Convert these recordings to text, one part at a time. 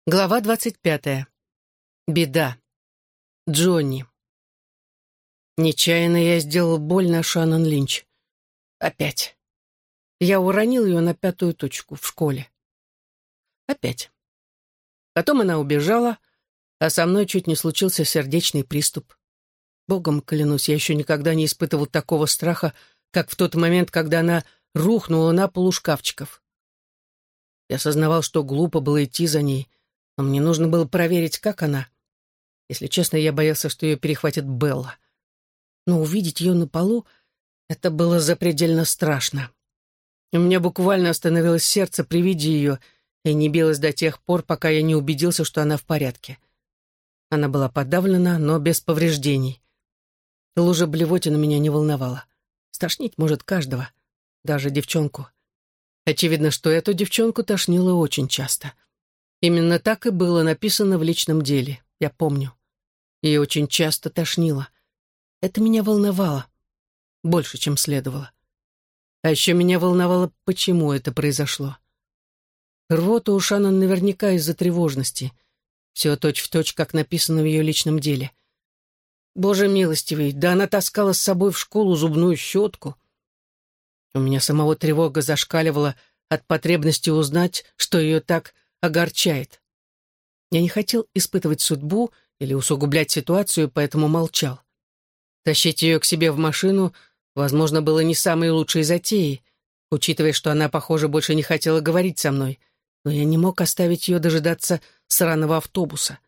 Глава 25. Беда. Джонни. Нечаянно я сделал больно Шаннон Линч. Опять. Я уронил ее на 5-ю точку в школе. Опять. Потом она убежала, а со мной чуть не случился сердечный приступ. Богом клянусь, я еще никогда не испытывал такого страха, как в тот момент, когда она рухнула на пол у шкафчиков. Я осознавал, что глупо было идти за ней, но мне нужно было проверить, как она. Если честно, я боялся, что ее перехватит Белла. Но увидеть ее на полу — это было запредельно страшно. У меня буквально остановилось сердце при виде ее и не билось до тех пор, пока я не убедился, что она в порядке. Она была подавлена, но без повреждений. Лужа блевотина меня не волновала. Стошнить может каждого, даже девчонку. Очевидно, что эту девчонку тошнило очень часто. Именно так и было написано в личном деле, я помню. Ее очень часто тошнило. Это меня волновало. Больше, чем следовало. А еще меня волновало, почему это произошло. Рвота у Шаннон наверняка из-за тревожности. Все точь-в-точь, как написано в ее личном деле. Боже милостивый, да она таскала с собой в школу зубную щетку. У меня самого тревога зашкаливала от потребности узнать, что ее так огорчает. Я не хотел испытывать судьбу или усугублять ситуацию, поэтому молчал. Тащить ее к себе в машину, возможно, было не самой лучшей затеей, учитывая, что она, похоже, больше не хотела говорить со мной, но я не мог оставить ее дожидаться сраного автобуса.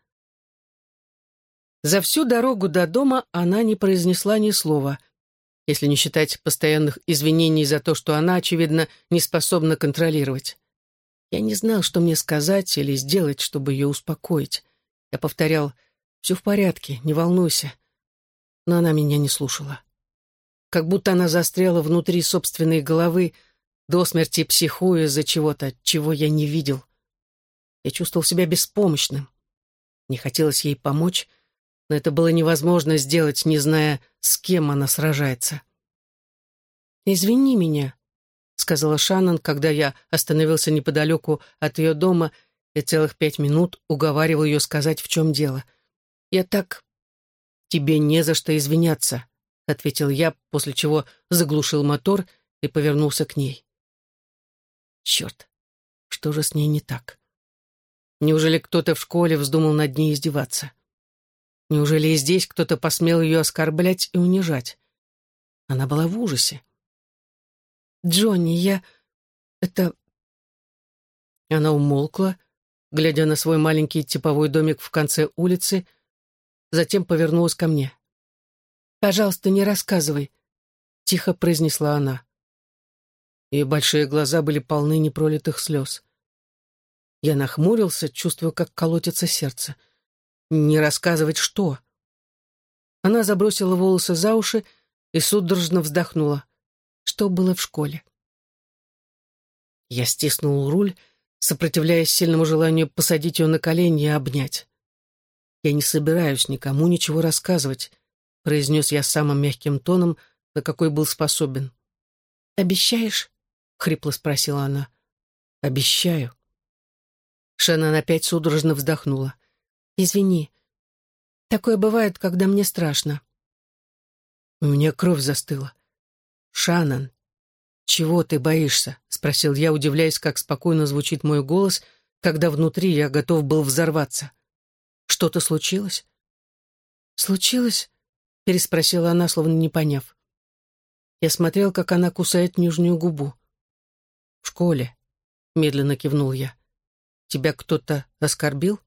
За всю дорогу до дома она не произнесла ни слова, если не считать постоянных извинений за то, что она, очевидно, не способна контролировать. Я не знал, что мне сказать или сделать, чтобы ее успокоить. Я повторял: «Все в порядке, не волнуйся». Но она меня не слушала. Как будто она застряла внутри собственной головы, до смерти психуя из-за чего-то, чего я не видел. Я чувствовал себя беспомощным. Не хотелось ей помочь, но это было невозможно сделать, не зная, с кем она сражается. «Извини меня», — сказала Шаннон, когда я остановился неподалеку от ее дома и целых 5 минут уговаривал ее сказать, в чем дело. «Я так...» «Тебе не за что извиняться», — ответил я, после чего заглушил мотор и повернулся к ней. Черт, что же с ней не так? Неужели кто-то в школе вздумал над ней издеваться? Неужели и здесь кто-то посмел ее оскорблять и унижать? Она была в ужасе. «Джонни, это...» Она умолкла, глядя на свой маленький типовой домик в конце улицы, затем повернулась ко мне. «Пожалуйста, не рассказывай», — тихо произнесла она. Ее большие глаза были полны непролитых слез. Я нахмурился, чувствуя, как колотится сердце. «Не рассказывать что?» Она забросила волосы за уши и судорожно вздохнула. Что было в школе? Я стиснул руль, сопротивляясь сильному желанию посадить ее на колени и обнять. «Я не собираюсь никому ничего рассказывать», — произнес я самым мягким тоном, на какой был способен. «Обещаешь?» — хрипло спросила она. «Обещаю». Шеннон опять судорожно вздохнула. «Извини. Такое бывает, когда мне страшно». У меня кровь застыла. «Шаннон, чего ты боишься?» — спросил я, удивляясь, как спокойно звучит мой голос, когда внутри я готов был взорваться. «Что-то случилось?» «Случилось?» — переспросила она, словно не поняв. Я смотрел, как она кусает нижнюю губу. «В школе», — медленно кивнул я. «Тебя кто-то оскорбил?»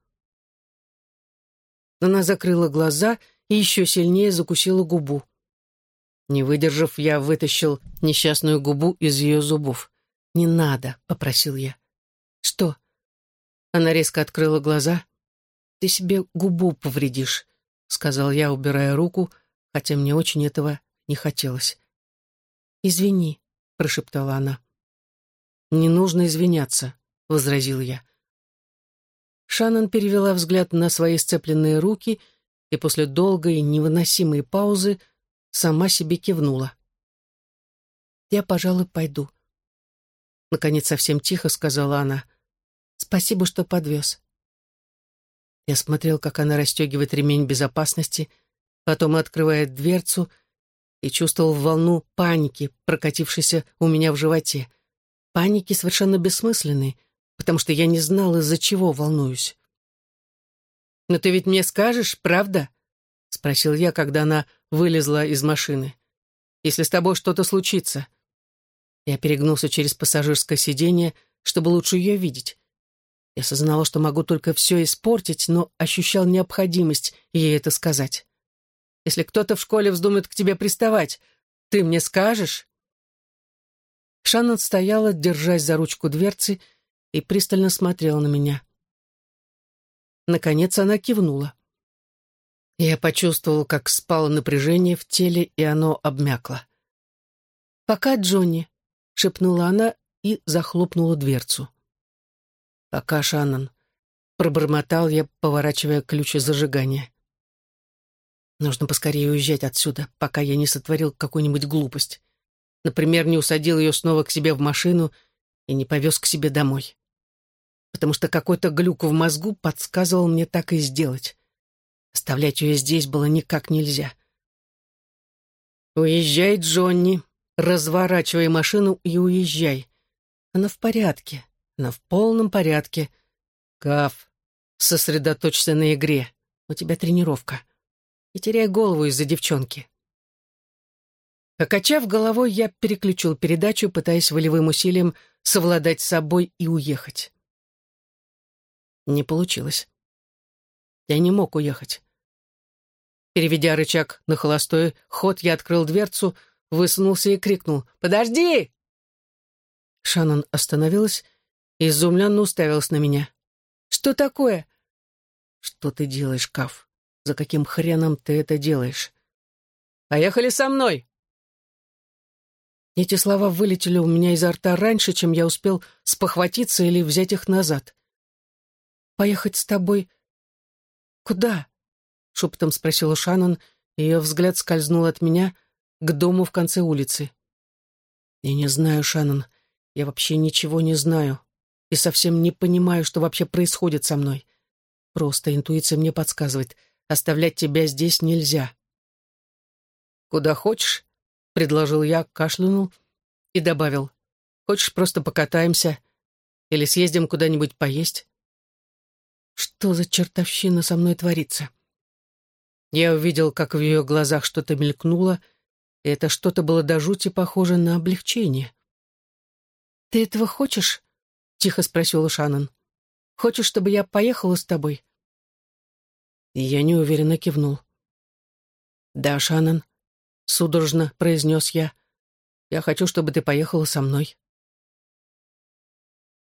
Она закрыла глаза и еще сильнее закусила губу. Не выдержав, я вытащил несчастную губу из ее зубов. «Не надо», — попросил я. «Что?» Она резко открыла глаза. «Ты себе губу повредишь», — сказал я, убирая руку, хотя мне очень этого не хотелось. «Извини», — прошептала она. «Не нужно извиняться», — возразил я. Шаннон перевела взгляд на свои сцепленные руки и после долгой невыносимой паузы сама себе кивнула. «Я, пожалуй, пойду». Наконец, совсем тихо сказала она. «Спасибо, что подвез». Я смотрел, как она расстегивает ремень безопасности, потом открывает дверцу и чувствовал волну паники, прокатившейся у меня в животе. Паники совершенно бессмысленной, потому что я не знал, из-за чего волнуюсь. «Но ты ведь мне скажешь, правда?» — спросил я, когда она вылезла из машины. «Если с тобой что-то случится». Я перегнулся через пассажирское сиденье, чтобы лучше ее видеть. Я осознавал, что могу только все испортить, но ощущал необходимость ей это сказать. «Если кто-то в школе вздумает к тебе приставать, ты мне скажешь?» Шаннон стояла, держась за ручку дверцы, и пристально смотрела на меня. Наконец она кивнула. Я почувствовал, как спало напряжение в теле, и оно обмякло. «Пока, Джонни», — шепнула она и захлопнула дверцу. «Пока, Шаннон», — пробормотал я, поворачивая ключ зажигания. Нужно поскорее уезжать отсюда, пока я не сотворил какую-нибудь глупость. Например, не усадил ее снова к себе в машину и не повез к себе домой. Потому что какой-то глюк в мозгу подсказывал мне так и сделать. Оставлять ее здесь было никак нельзя. «Уезжай, Джонни, разворачивай машину и уезжай. Она в порядке, она в полном порядке. Каф, сосредоточься на игре, у тебя тренировка. Не теряй голову из-за девчонки». Покачав головой, я переключил передачу, пытаясь волевым усилием совладать с собой и уехать. Не получилось. Я не мог уехать. Переведя рычаг на холостой ход, я открыл дверцу, высунулся и крикнул: «Подожди!» Шаннон остановилась и изумленно уставилась на меня. «Что такое?» «Что ты делаешь, Каф? За каким хреном ты это делаешь?» «Поехали со мной!» Эти слова вылетели у меня изо рта раньше, чем я успел спохватиться или взять их назад. «Поехать с тобой? Куда?» — шепотом спросила Шаннон, и ее взгляд скользнул от меня к дому в конце улицы. «Я не знаю, Шаннон, я вообще ничего не знаю и совсем не понимаю, что вообще происходит со мной. Просто интуиция мне подсказывает, оставлять тебя здесь нельзя». «Куда хочешь?» — предложил я, кашлянул и добавил: «Хочешь, просто покатаемся или съездим куда-нибудь поесть?» Что за чертовщина со мной творится? Я увидел, как в ее глазах что-то мелькнуло, и это что-то было до жути похоже на облегчение. «Ты этого хочешь?» — тихо спросила Шаннон. «Хочешь, чтобы я поехала с тобой?» И я неуверенно кивнул. «Да, Шаннон», — судорожно произнес я, — «я хочу, чтобы ты поехала со мной».